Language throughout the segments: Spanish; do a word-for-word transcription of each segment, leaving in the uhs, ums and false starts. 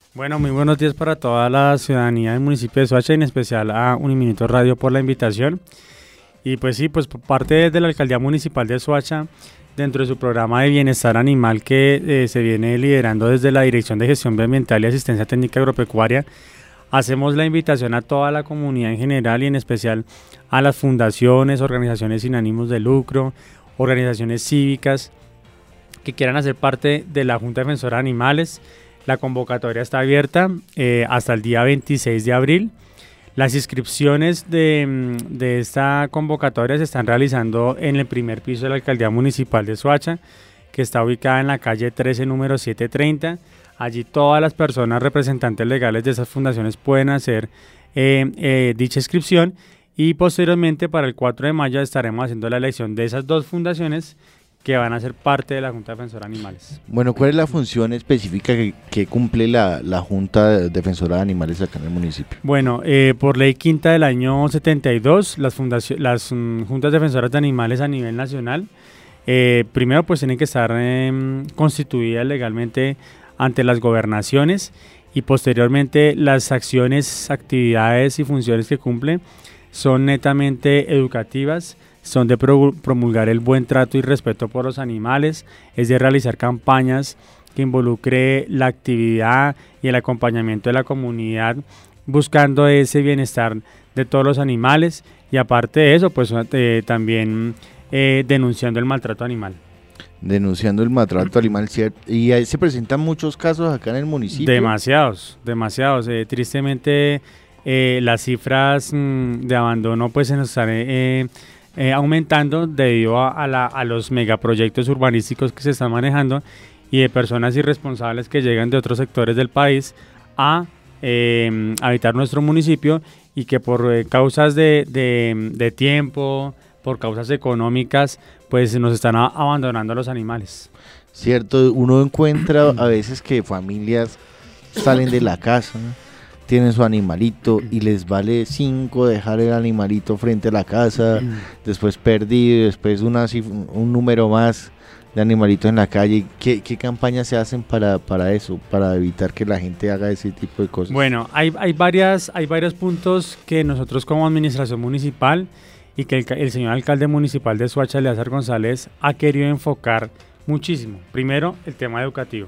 Bueno, muy buenos días para toda la ciudadanía del municipio de Soacha, en especial a Uniminuto Radio por la invitación. Y pues sí, pues por parte de la Alcaldía Municipal de Soacha, dentro de su programa de bienestar animal que eh, se viene liderando desde la Dirección de Gestión Ambiental y Asistencia Técnica Agropecuaria, hacemos la invitación a toda la comunidad en general y en especial a las fundaciones, organizaciones sin ánimos de lucro, organizaciones cívicas que quieran hacer parte de la Junta Defensora de Animales. La convocatoria está abierta eh, hasta el día veintiséis de abril. Las inscripciones de, de esta convocatoria se están realizando en el primer piso de la Alcaldía Municipal de Soacha, que está ubicada en la calle trece, número setecientos treinta. Allí todas las personas representantes legales de esas fundaciones pueden hacer eh, eh, dicha inscripción, y posteriormente para el cuatro de mayo estaremos haciendo la elección de esas dos fundaciones que van a ser parte de la Junta Defensora de Animales. Bueno, ¿cuál es la función específica que, que cumple la, la Junta Defensora de Animales acá en el municipio? Bueno, eh, por ley quinta del año setenta y dos, las, las um, Juntas Defensoras de Animales a nivel nacional, eh, primero pues tienen que estar eh, constituidas legalmente ante las gobernaciones, y posteriormente las acciones, actividades y funciones que cumplen son netamente educativas, son de promulgar el buen trato y respeto por los animales, es de realizar campañas que involucre la actividad y el acompañamiento de la comunidad, buscando ese bienestar de todos los animales, y aparte de eso, pues eh, también eh, denunciando el maltrato animal. Denunciando el maltrato animal, ¿cierto? Y ahí se presentan muchos casos acá en el municipio. Demasiados, demasiados. Eh, tristemente, eh, las cifras mmm, de abandono pues se nos están eh, eh, aumentando debido a, a, la, a los megaproyectos urbanísticos que se están manejando, y de personas irresponsables que llegan de otros sectores del país a eh, habitar nuestro municipio, y que por eh, causas de, de, de tiempo, por causas económicas, pues nos están a, abandonando los animales. Cierto, uno encuentra a veces que familias salen de la casa, ¿no? Tienen su animalito y les vale cinco dejar el animalito frente a la casa, después perdido, después una, un número más de animalitos en la calle. ¿Qué, qué campañas se hacen para, para eso, para evitar que la gente haga ese tipo de cosas? Bueno, hay, hay, varias, hay varios puntos que nosotros como administración municipal y que el, el señor alcalde municipal de Soacha, Eleazar González, ha querido enfocar muchísimo. Primero, el tema educativo.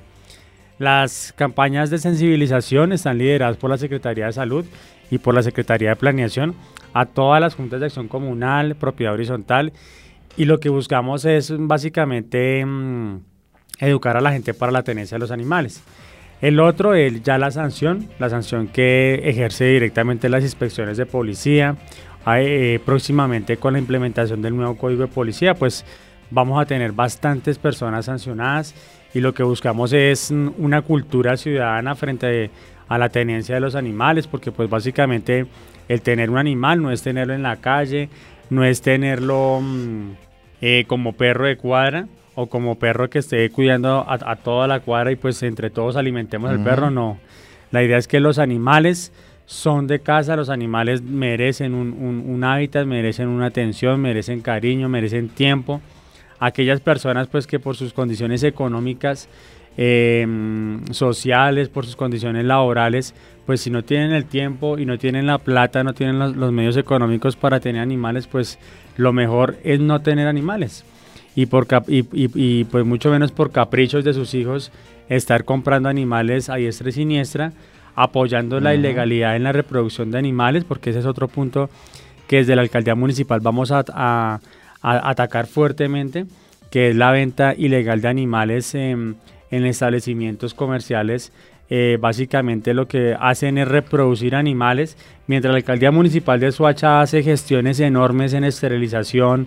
Las campañas de sensibilización están lideradas por la Secretaría de Salud y por la Secretaría de Planeación a todas las juntas de acción comunal, propiedad horizontal, y lo que buscamos es básicamente mmm, educar a la gente para la tenencia de los animales. El otro es ya la sanción, la sanción que ejerce directamente las inspecciones de policía. Eh, próximamente, con la implementación del nuevo Código de Policía, pues vamos a tener bastantes personas sancionadas, y lo que buscamos es una cultura ciudadana frente a la tenencia de los animales, porque pues básicamente el tener un animal no es tenerlo en la calle, no es tenerlo mmm, eh, como perro de cuadra o como perro que esté cuidando a, a toda la cuadra y pues entre todos alimentemos uh-huh. al perro. No, la idea es que los animales son de casa, los animales merecen un, un, un hábitat, merecen una atención, merecen cariño, merecen tiempo. Aquellas personas pues que por sus condiciones económicas, eh, sociales, por sus condiciones laborales, pues si no tienen el tiempo y no tienen la plata, no tienen los, los medios económicos para tener animales, pues lo mejor es no tener animales. Y, por cap y, y, y pues mucho menos por caprichos de sus hijos estar comprando animales a diestra y siniestra, apoyando uh-huh. la ilegalidad en la reproducción de animales, porque ese es otro punto que desde la alcaldía municipal vamos a, a a atacar fuertemente, que es la venta ilegal de animales eh, en establecimientos comerciales. Eh, básicamente lo que hacen es reproducir animales, mientras la alcaldía municipal de Soacha hace gestiones enormes en esterilización,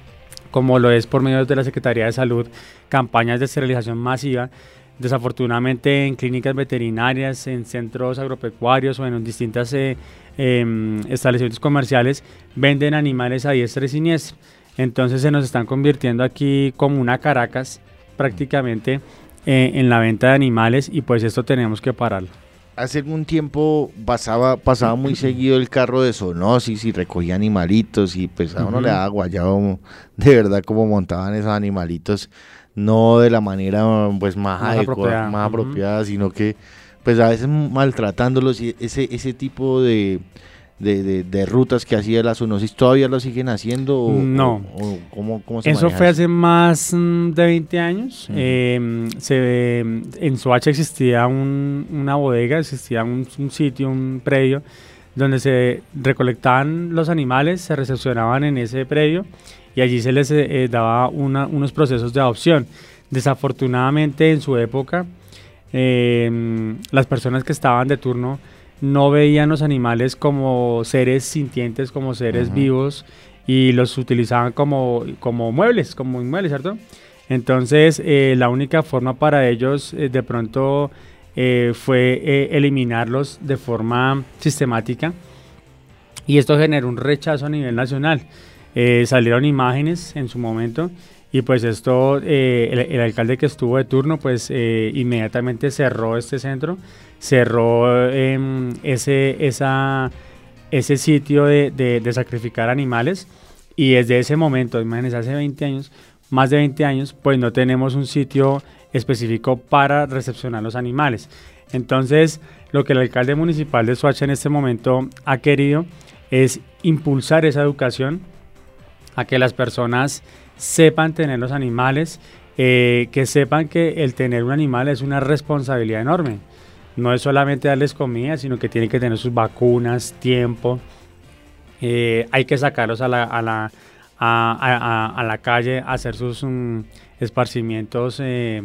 como lo es por medio de la Secretaría de Salud, campañas de esterilización masiva. Desafortunadamente en clínicas veterinarias, en centros agropecuarios o en distintos eh, eh, establecimientos comerciales venden animales a diestra y siniestra. Entonces se nos están convirtiendo aquí como una Caracas prácticamente eh, en la venta de animales, y pues esto tenemos que pararlo. Hace algún tiempo pasaba, pasaba muy seguido el carro de zoonosis y recogía animalitos, y pues a uno uh-huh. le daba guayabo de verdad como montaban esos animalitos, no de la manera pues más, más adecuada, apropiada, más uh-huh. apropiada, sino que pues a veces maltratándolos, y ese, ese tipo de, de, de, de rutas que hacía la zoonosis, ¿todavía lo siguen haciendo? O, no. O, o ¿cómo, cómo se Eso maneja fue eso? hace más mm, de veinte años. Ujú. Eh, se, en Soacha existía un- una bodega, existía un, un sitio, un predio, donde se recolectaban los animales, se recepcionaban en ese predio y allí se les eh, daba una- unos procesos de adopción. Desafortunadamente en su época, eh, las personas que estaban de turno no veían los animales como seres sintientes, como seres Ujú. vivos, y los utilizaban como, como muebles, como inmuebles, ¿cierto? Entonces, eh, la única forma para ellos eh, de pronto eh, fue eh, eliminarlos de forma sistemática, y esto generó un rechazo a nivel nacional. Eh, salieron imágenes en su momento y pues esto, eh, el, el alcalde que estuvo de turno pues eh, inmediatamente cerró este centro, cerró em, ese, esa, ese sitio de, de- de sacrificar animales, y desde ese momento, imagínense, hace veinte años, más de veinte años, pues no tenemos un sitio específico para recepcionar los animales. Entonces, lo que el alcalde municipal de Soacha en este momento ha querido es impulsar esa educación a que las personas sepan tener los animales, eh, que sepan que el tener un animal es una responsabilidad enorme. No es solamente darles comida, sino que tienen que tener sus vacunas, tiempo. Eh, hay que sacarlos a la, a la, a, a- a- a la calle a hacer sus mm, esparcimientos eh,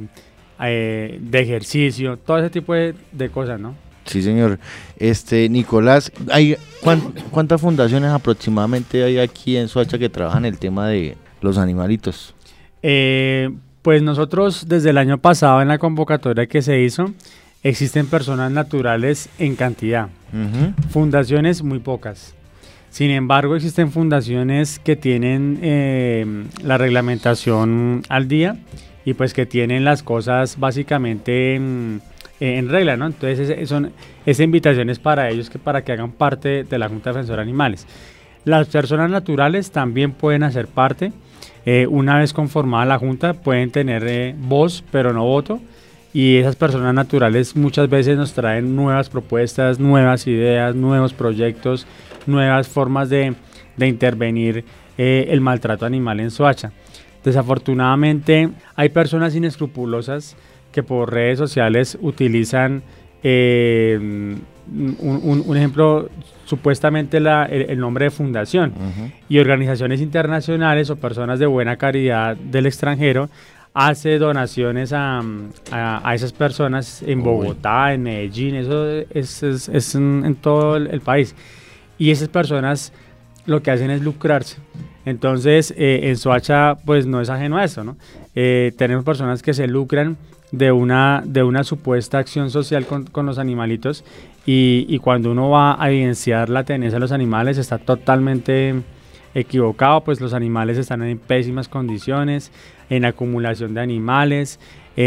eh, de ejercicio, todo ese tipo de, de cosas, ¿no? Sí, señor. Este, Nicolás, hay, ¿cuán- ¿cuántas fundaciones aproximadamente hay aquí en Soacha que trabajan el tema de los animalitos? Eh, pues nosotros desde el año pasado en la convocatoria que se hizo, existen personas naturales en cantidad, Ujú. fundaciones muy pocas. Sin embargo, existen fundaciones que tienen eh, la reglamentación al día y pues que tienen las cosas básicamente mm, eh, en regla, ¿no? Entonces ese- son, esa invitación es para ellos, que para que hagan parte de la Junta Defensora de Animales. Las personas naturales también pueden hacer parte. Eh, una vez conformada la Junta pueden tener eh, voz pero no voto, y esas personas naturales muchas veces nos traen nuevas propuestas, nuevas ideas, nuevos proyectos, nuevas formas de, de intervenir eh, el maltrato animal en Soacha. Desafortunadamente hay personas inescrupulosas que por redes sociales utilizan eh, un, un- un ejemplo, supuestamente la- el, el nombre de fundación, Ujú. y organizaciones internacionales o personas de buena caridad del extranjero hace donaciones a, a- a esas personas en Uy. Bogotá, en Medellín, eso es, es- es en, en todo el, el país. Y esas personas lo que hacen es lucrarse. Entonces, eh, en Soacha, pues no es ajeno a eso, ¿no? Eh, tenemos personas que se lucran de una, de una supuesta acción social con, con los animalitos, y, y cuando uno va a evidenciar la tenencia de los animales está totalmente equivocado, pues los animales están en pésimas condiciones, en acumulación de animales,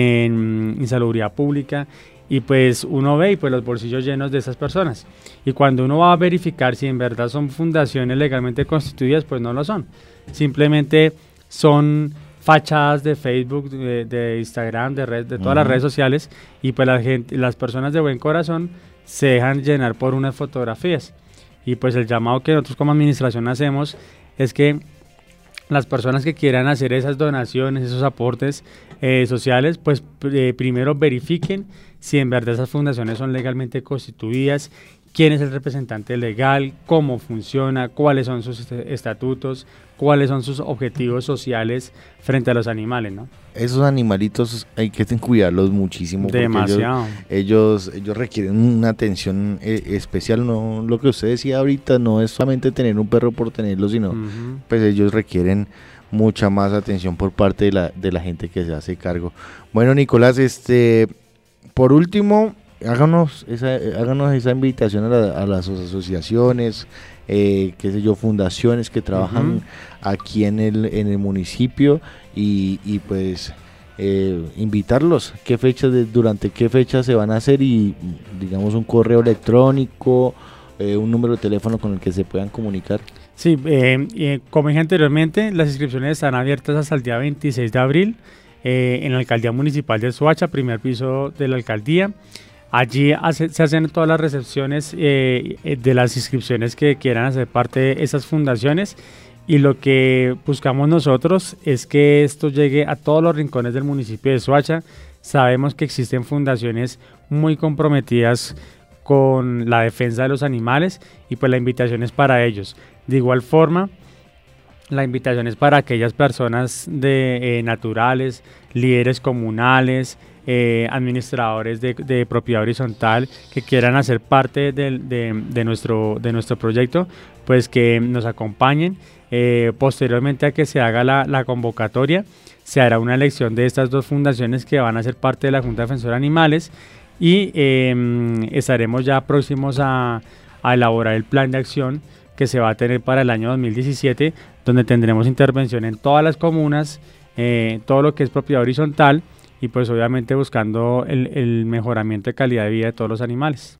en insalubridad pública, y pues uno ve y pues los bolsillos llenos de esas personas. Y cuando uno va a verificar si en verdad son fundaciones legalmente constituidas, pues no lo son. Simplemente son fachadas de Facebook, de, de Instagram, de, red, de todas las Ujú. redes sociales, y pues la gente, las personas de buen corazón se dejan llenar por unas fotografías. Y pues el llamado que nosotros como administración hacemos es que las personas que quieran hacer esas donaciones, esos aportes eh, sociales, pues pr- eh, primero verifiquen si en verdad esas fundaciones son legalmente constituidas, quién es el representante legal, cómo funciona, cuáles son sus est- estatutos, cuáles son sus objetivos sociales frente a los animales, ¿no? Esos animalitos hay que ten- cuidarlos muchísimo porque ellos, Demasiado. ellos, ellos requieren una atención eh, especial. No, lo que usted decía ahorita no es solamente tener un perro por tenerlo, sino Ujú. pues ellos requieren mucha más atención por parte de la, de la gente que se hace cargo. Bueno, Nicolás, este, por último, háganos esa, háganos esa invitación a, la- a las asociaciones, eh, qué sé yo, fundaciones que trabajan Ujú. aquí en el, en el municipio, y, y pues eh, invitarlos, qué fechas, de- durante qué fechas se van a hacer, y digamos un correo electrónico, eh, un número de teléfono con el que se puedan comunicar. Sí, eh, eh, como dije anteriormente, las inscripciones están abiertas hasta el día veintiséis de abril eh, en la Alcaldía Municipal de Soacha, primer piso de la Alcaldía. Allí hace, se hacen todas las recepciones eh, de las inscripciones que quieran hacer parte de esas fundaciones, y lo que buscamos nosotros es que esto llegue a todos los rincones del municipio de Soacha. Sabemos que existen fundaciones muy comprometidas con la defensa de los animales, y pues la invitación es para ellos. De igual forma, la invitación es para aquellas personas de eh, naturales, líderes comunales, eh, administradores de, de propiedad horizontal que quieran hacer parte de, de, de, nuestro, de nuestro proyecto, pues que nos acompañen. Eh, posteriormente a que se haga la, la convocatoria, se hará una elección de estas dos fundaciones que van a ser parte de la Junta Defensora de Animales, y eh, estaremos ya próximos a, a elaborar el plan de acción que se va a tener para el año dos mil diecisiete, donde tendremos intervención en todas las comunas, eh, todo lo que es propiedad horizontal, y pues obviamente buscando el, el mejoramiento de calidad de vida de todos los animales.